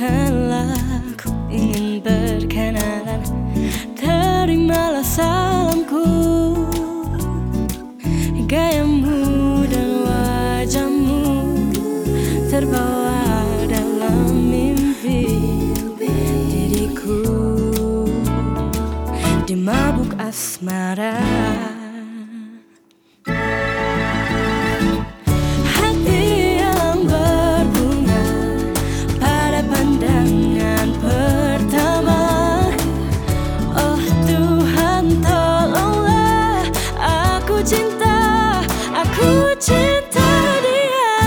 Sebutkanlah, ku ingin berkenalan. Terimalah salamku. Gayamu dan wajahmu terbawa dalam mimpi diriku di mabuk asmara. Aku cinta dia.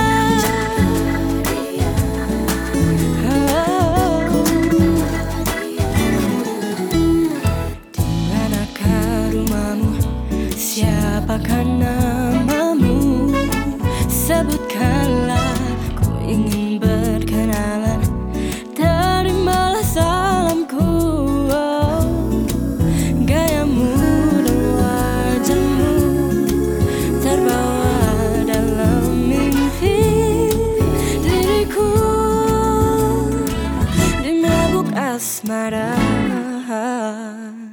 Di manakah rumahmu? Siapakah namamu? Sebutkanlah, ku ingin berkenalan. Terimalah salamku. Gayamu dan wajahmu terbawa dalam mimpi diriku di mabuk asmara.